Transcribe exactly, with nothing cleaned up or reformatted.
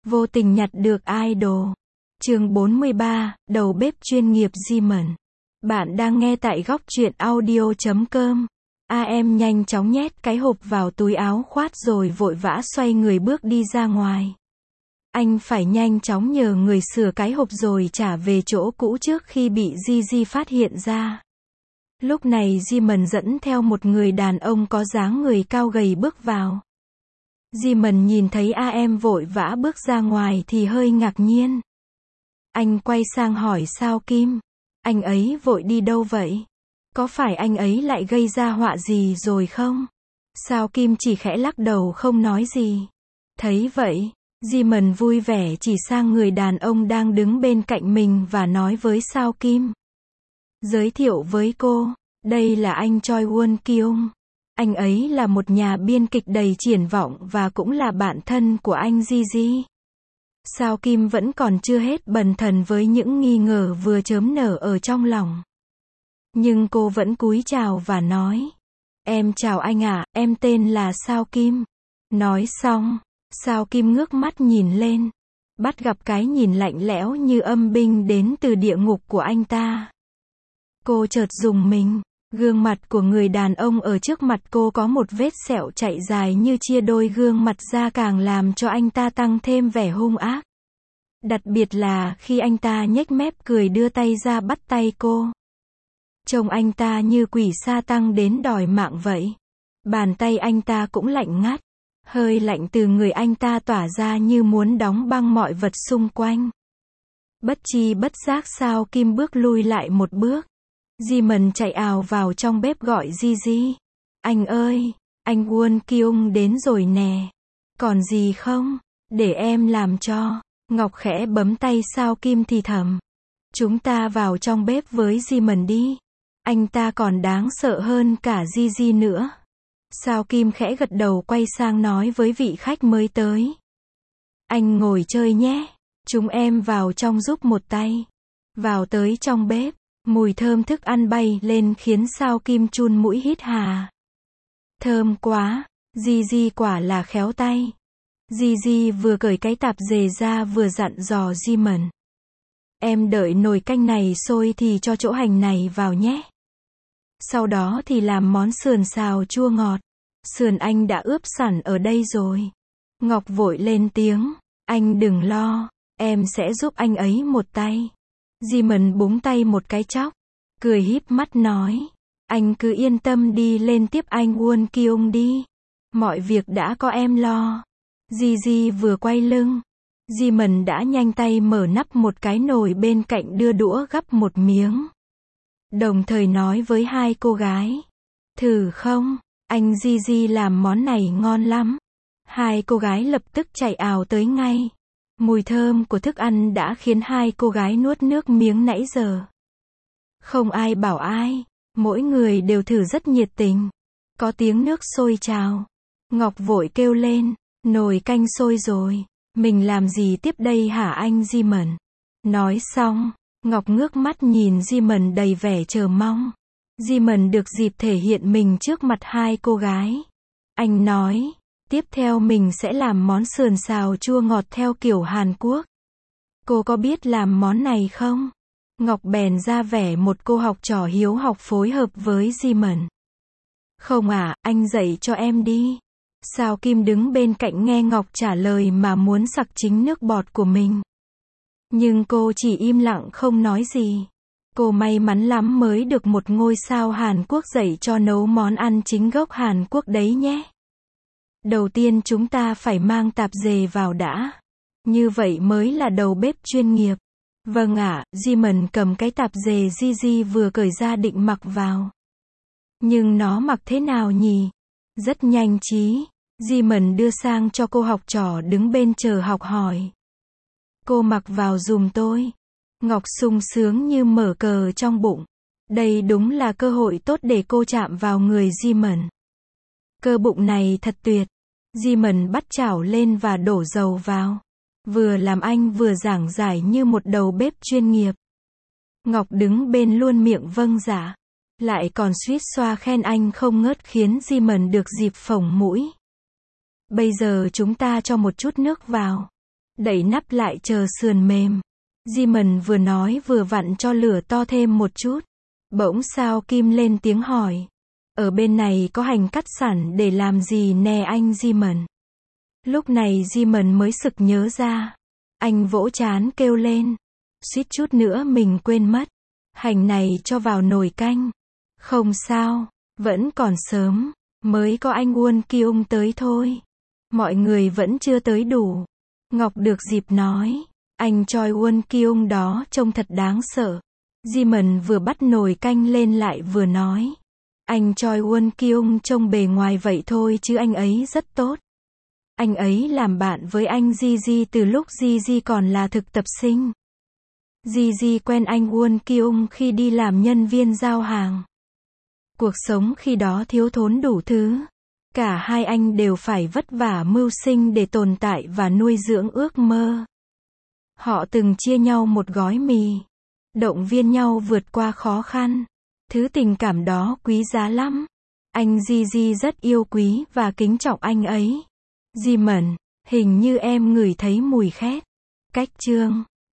Vô tình nhặt được idol. Chương bốn mươi ba, đầu bếp chuyên nghiệp Simon. Bạn đang nghe tại góc truyện audio chấm com. A em nhanh chóng nhét cái hộp vào túi áo khoác rồi vội vã xoay người bước đi ra ngoài. Anh phải nhanh chóng nhờ người sửa cái hộp rồi trả về chỗ cũ trước khi bị Gigi phát hiện ra. Lúc này Simon dẫn theo một người đàn ông có dáng người cao gầy bước vào. Simon nhìn thấy A em vội vã bước ra ngoài thì hơi ngạc nhiên. Anh quay sang hỏi Sao Kim, anh ấy vội đi đâu vậy? Có phải anh ấy lại gây ra họa gì rồi không? Sao Kim chỉ khẽ lắc đầu không nói gì. Thấy vậy, Simon vui vẻ chỉ sang người đàn ông đang đứng bên cạnh mình và nói với Sao Kim. Giới thiệu với cô, đây là anh Choi Won Kyung. Anh ấy là một nhà biên kịch đầy triển vọng và cũng là bạn thân của anh Gigi. Sao Kim vẫn còn chưa hết bần thần với những nghi ngờ vừa chớm nở ở trong lòng. Nhưng cô vẫn cúi chào và nói. Em chào anh ạ, em tên là Sao Kim. Nói xong, Sao Kim ngước mắt nhìn lên. Bắt gặp cái nhìn lạnh lẽo như âm binh đến từ địa ngục của anh ta. Cô chợt rùng mình. Gương mặt của người đàn ông ở trước mặt cô có một vết sẹo chạy dài như chia đôi gương mặt ra càng làm cho anh ta tăng thêm vẻ hung ác. Đặc biệt là khi anh ta nhếch mép cười đưa tay ra bắt tay cô. Trông anh ta như quỷ sa tăng đến đòi mạng vậy. Bàn tay anh ta cũng lạnh ngắt. Hơi lạnh từ người anh ta tỏa ra như muốn đóng băng mọi vật xung quanh. Bất chi bất giác Sao Kim bước lui lại một bước. Simon chạy ào vào trong bếp gọi Gigi. Anh ơi, anh Won Kyung đến rồi nè. Còn gì không? Để em làm cho. Ngọc khẽ bấm tay Sao Kim thì thầm. Chúng ta vào trong bếp với Simon đi. Anh ta còn đáng sợ hơn cả Gigi nữa. Sao Kim khẽ gật đầu quay sang nói với vị khách mới tới. Anh ngồi chơi nhé. Chúng em vào trong giúp một tay. Vào tới trong bếp. Mùi thơm thức ăn bay lên khiến Sao Kim chun mũi hít hà. Thơm quá, Gigi quả là khéo tay. Gigi vừa cởi cái tạp dề ra vừa dặn dò Simon. Em đợi nồi canh này sôi thì cho chỗ hành này vào nhé. Sau đó thì làm món sườn xào chua ngọt. Sườn anh đã ướp sẵn ở đây rồi. Ngọc vội lên tiếng. Anh đừng lo, em sẽ giúp anh ấy một tay. Simon búng tay một cái chóc, cười híp mắt nói, anh cứ yên tâm đi lên tiếp anh Won Kyung đi, mọi việc đã có em lo. Gigi vừa quay lưng, Simon đã nhanh tay mở nắp một cái nồi bên cạnh đưa đũa gắp một miếng. Đồng thời nói với hai cô gái, thử không, anh Gigi làm món này ngon lắm. Hai cô gái lập tức chạy ào tới ngay. Mùi thơm của thức ăn đã khiến hai cô gái nuốt nước miếng nãy giờ. Không ai bảo ai, mỗi người đều thử rất nhiệt tình. Có tiếng nước sôi trào. Ngọc vội kêu lên, nồi canh sôi rồi, mình làm gì tiếp đây hả anh Simon? Nói xong, Ngọc ngước mắt nhìn Simon đầy vẻ chờ mong. Simon được dịp thể hiện mình trước mặt hai cô gái. Anh nói, tiếp theo mình sẽ làm món sườn xào chua ngọt theo kiểu Hàn Quốc. Cô có biết làm món này không? Ngọc bèn ra vẻ một cô học trò hiếu học phối hợp với Simon. Không à, anh dạy cho em đi. Sao Kim đứng bên cạnh nghe Ngọc trả lời mà muốn sặc chính nước bọt của mình. Nhưng cô chỉ im lặng không nói gì. Cô may mắn lắm mới được một ngôi sao Hàn Quốc dạy cho nấu món ăn chính gốc Hàn Quốc đấy nhé. Đầu tiên chúng ta phải mang tạp dề vào đã. Như vậy mới là đầu bếp chuyên nghiệp. Vâng ạ, Simon cầm cái tạp dề Gigi vừa cởi ra định mặc vào. Nhưng nó mặc thế nào nhỉ? Rất nhanh trí. Simon đưa sang cho cô học trò đứng bên chờ học hỏi. Cô mặc vào giùm tôi. Ngọc sung sướng như mở cờ trong bụng. Đây đúng là cơ hội tốt để cô chạm vào người Simon. Cơ bụng này thật tuyệt. Simon bắt chảo lên và đổ dầu vào. Vừa làm anh vừa giảng giải như một đầu bếp chuyên nghiệp. Ngọc đứng bên luôn miệng vâng dạ. Lại còn suýt xoa khen anh không ngớt khiến Simon được dịp phồng mũi. Bây giờ chúng ta cho một chút nước vào. đậy nắp lại chờ sườn mềm. Simon vừa nói vừa vặn cho lửa to thêm một chút. Bỗng Sao Kim lên tiếng hỏi. Ở bên này có hành cắt sẵn để làm gì nè anh Simon? Lúc này Simon mới sực nhớ ra. Anh vỗ trán kêu lên. Suýt chút nữa mình quên mất. Hành này cho vào nồi canh. Không sao, vẫn còn sớm, mới có anh Won Kyung tới thôi. Mọi người vẫn chưa tới đủ. Ngọc được dịp nói. Anh Choi Won Kyung đó trông thật đáng sợ. Simon vừa bắt nồi canh lên lại vừa nói. Anh Choi Won Kyung trông bề ngoài vậy thôi chứ anh ấy rất tốt. Anh ấy làm bạn với anh Gigi từ lúc Gigi còn là thực tập sinh. Gigi quen anh Won Kyung khi đi làm nhân viên giao hàng. Cuộc sống khi đó thiếu thốn đủ thứ. Cả hai anh đều phải vất vả mưu sinh để tồn tại và nuôi dưỡng ước mơ. Họ từng chia nhau một gói mì. Động viên nhau vượt qua khó khăn. Thứ tình cảm đó quý giá lắm. Anh Gigi rất yêu quý và kính trọng anh ấy. Simon, hình như em ngửi thấy mùi khét. Cách chương